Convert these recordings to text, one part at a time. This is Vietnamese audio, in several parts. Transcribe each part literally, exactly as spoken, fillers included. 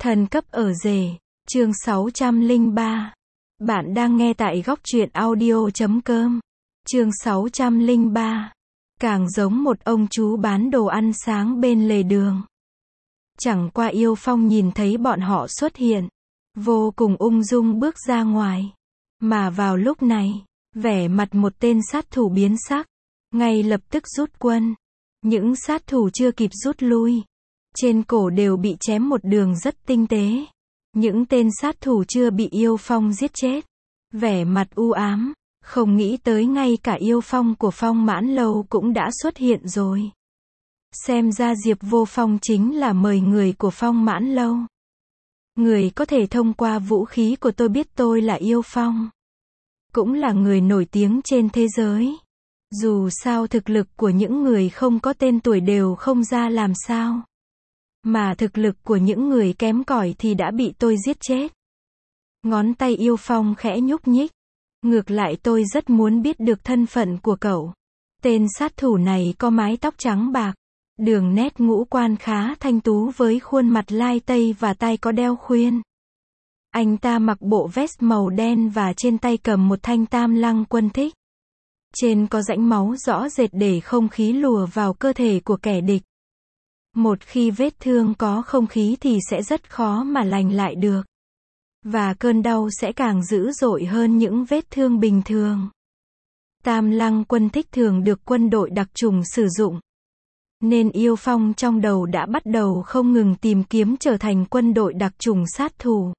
Thần cấp ở rể, chương sáu trăm lẻ ba. Bạn đang nghe tại góc truyện audio chấm com. Chương sáu trăm lẻ ba. Càng giống một ông chú bán đồ ăn sáng bên lề đường. Chẳng qua Yêu Phong nhìn thấy bọn họ xuất hiện, vô cùng ung dung bước ra ngoài. Mà vào lúc này, vẻ mặt một tên sát thủ biến sắc, ngay lập tức rút quân. Những sát thủ chưa kịp rút lui, trên cổ đều bị chém một đường rất tinh tế. Những tên sát thủ chưa bị Yêu Phong giết chết, vẻ mặt u ám, không nghĩ tới ngay cả Yêu Phong của Phong Mãn Lâu cũng đã xuất hiện rồi. Xem ra Diệp Vô Phong chính là mời người của Phong Mãn Lâu. Người có thể thông qua vũ khí của tôi biết tôi là Yêu Phong, cũng là người nổi tiếng trên thế giới. Dù sao thực lực của những người không có tên tuổi đều không ra làm sao. Mà thực lực của những người kém cỏi thì đã bị tôi giết chết. Ngón tay Yêu Phong khẽ nhúc nhích. Ngược lại tôi rất muốn biết được thân phận của cậu. Tên sát thủ này có mái tóc trắng bạc, đường nét ngũ quan khá thanh tú với khuôn mặt lai tây và tai có đeo khuyên. Anh ta mặc bộ vest màu đen và trên tay cầm một thanh Tam Lăng Quân Thích. Trên có rãnh máu rõ rệt để không khí lùa vào cơ thể của kẻ địch. Một khi vết thương có không khí thì sẽ rất khó mà lành lại được. Và cơn đau sẽ càng dữ dội hơn những vết thương bình thường. Tam Lăng Quân Thích thường được quân đội đặc chủng sử dụng. Nên Yêu Phong trong đầu đã bắt đầu không ngừng tìm kiếm trở thành quân đội đặc chủng sát thủ.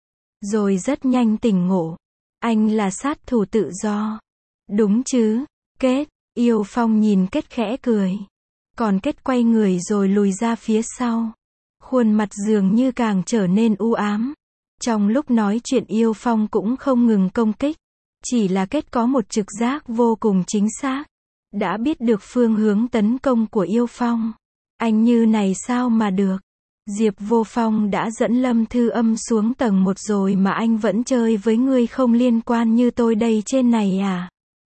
Rồi rất nhanh tỉnh ngộ. Anh là sát thủ tự do. Đúng chứ, Kết. Yêu Phong nhìn Kết khẽ cười. Còn Kết quay người rồi lùi ra phía sau. Khuôn mặt dường như càng trở nên u ám. Trong lúc nói chuyện Yêu Phong cũng không ngừng công kích. Chỉ là Kết có một trực giác vô cùng chính xác. Đã biết được phương hướng tấn công của Yêu Phong. Anh như này sao mà được. Diệp Vô Phong đã dẫn Lâm Thư Âm xuống tầng một rồi mà anh vẫn chơi với người không liên quan như tôi đây trên này à.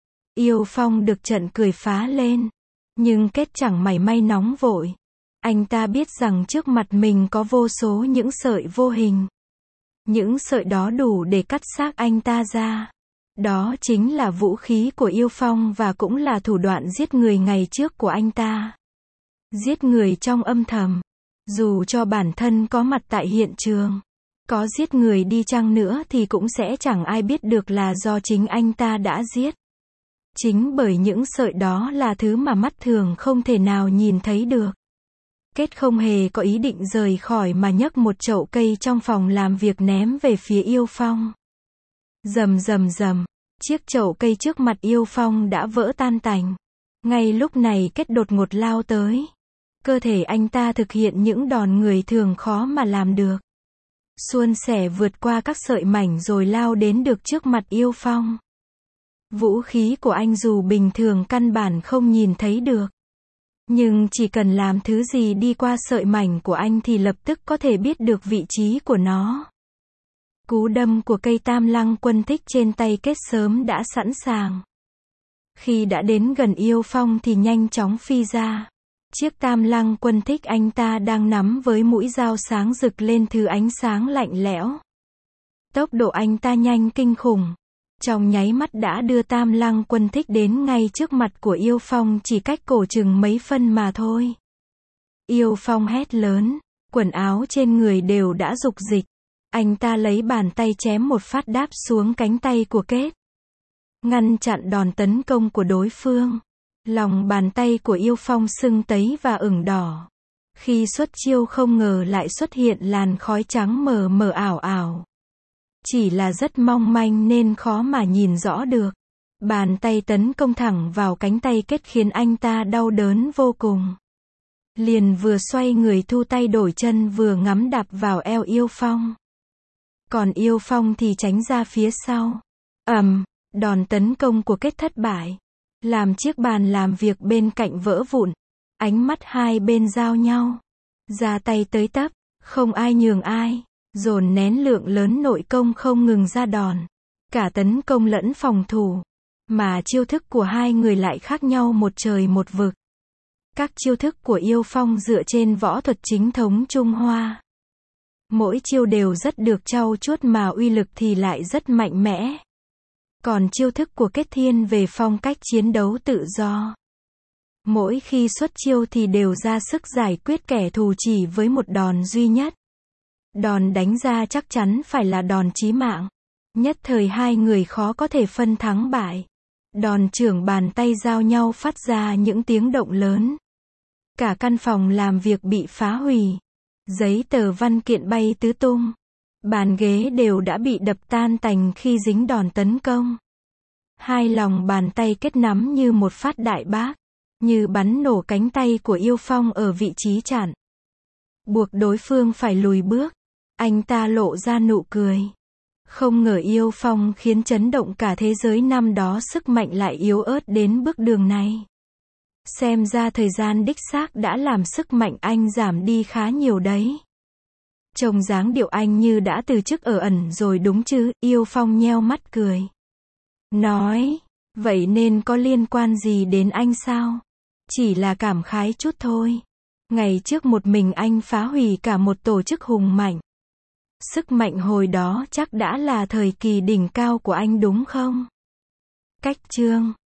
Yêu Phong được trận cười phá lên. Nhưng Kết chẳng mảy may nóng vội. Anh ta biết rằng trước mặt mình có vô số những sợi vô hình. Những sợi đó đủ để cắt xác anh ta ra. Đó chính là vũ khí của Yêu Phong và cũng là thủ đoạn giết người ngày trước của anh ta. Giết người trong âm thầm. Dù cho bản thân có mặt tại hiện trường, có giết người đi chăng nữa thì cũng sẽ chẳng ai biết được là do chính anh ta đã giết. Chính bởi những sợi đó là thứ mà mắt thường không thể nào nhìn thấy được. Kết không hề có ý định rời khỏi mà nhấc một chậu cây trong phòng làm việc ném về phía Yêu Phong. Rầm rầm rầm, chiếc chậu cây trước mặt Yêu Phong đã vỡ tan tành. Ngay lúc này Kết đột ngột lao tới. Cơ thể anh ta thực hiện những đòn người thường khó mà làm được. Suôn sẻ vượt qua các sợi mảnh rồi lao đến được trước mặt Yêu Phong. Vũ khí của anh dù bình thường căn bản không nhìn thấy được. Nhưng chỉ cần làm thứ gì đi qua sợi mảnh của anh thì lập tức có thể biết được vị trí của nó. Cú đâm của cây Tam Lăng Quân Thích trên tay Kết sớm đã sẵn sàng. Khi đã đến gần Yêu Phong thì nhanh chóng phi ra. Chiếc Tam Lăng Quân Thích anh ta đang nắm với mũi dao sáng rực lên thứ ánh sáng lạnh lẽo. Tốc độ anh ta nhanh kinh khủng. Trong nháy mắt đã đưa Tam Lăng Quân Thích đến ngay trước mặt của Yêu Phong chỉ cách cổ chừng mấy phân mà thôi. Yêu Phong hét lớn, quần áo trên người đều đã rục rịch. Anh ta lấy bàn tay chém một phát đáp xuống cánh tay của Kết. Ngăn chặn đòn tấn công của đối phương. Lòng bàn tay của Yêu Phong sưng tấy và ửng đỏ. Khi xuất chiêu không ngờ lại xuất hiện làn khói trắng mờ mờ ảo ảo. Chỉ là rất mong manh nên khó mà nhìn rõ được. Bàn tay tấn công thẳng vào cánh tay Kết khiến anh ta đau đớn vô cùng. Liền vừa xoay người thu tay đổi chân vừa ngắm đạp vào eo Yêu Phong. Còn Yêu Phong thì tránh ra phía sau. Ầm, đòn tấn công của Kết thất bại. Làm chiếc bàn làm việc bên cạnh vỡ vụn. Ánh mắt hai bên giao nhau. Ra tay tới tấp, không ai nhường ai. Dồn nén lượng lớn nội công không ngừng ra đòn. Cả tấn công lẫn phòng thủ. Mà chiêu thức của hai người lại khác nhau một trời một vực. Các chiêu thức của Yêu Phong dựa trên võ thuật chính thống Trung Hoa. Mỗi chiêu đều rất được trau chuốt mà uy lực thì lại rất mạnh mẽ. Còn chiêu thức của Kết Thiên về phong cách chiến đấu tự do. Mỗi khi xuất chiêu thì đều ra sức giải quyết kẻ thù chỉ với một đòn duy nhất. Đòn đánh ra chắc chắn phải là đòn chí mạng. Nhất thời hai người khó có thể phân thắng bại. Đòn chưởng bàn tay giao nhau phát ra những tiếng động lớn. Cả căn phòng làm việc bị phá hủy. Giấy tờ văn kiện bay tứ tung. Bàn ghế đều đã bị đập tan tành khi dính đòn tấn công. Hai lòng bàn tay kết nắm như một phát đại bác. Như bắn nổ cánh tay của Yêu Phong ở vị trí chặn. Buộc đối phương phải lùi bước. Anh ta lộ ra nụ cười. Không ngờ Yêu Phong khiến chấn động cả thế giới năm đó sức mạnh lại yếu ớt đến bước đường này. Xem ra thời gian đích xác đã làm sức mạnh anh giảm đi khá nhiều đấy. Trông dáng điệu anh như đã từ chức ở ẩn rồi đúng chứ, Yêu Phong nheo mắt cười. Nói, vậy nên có liên quan gì đến anh sao? Chỉ là cảm khái chút thôi. Ngày trước một mình anh phá hủy cả một tổ chức hùng mạnh. Sức mạnh hồi đó chắc đã là thời kỳ đỉnh cao của anh đúng không? Cách chương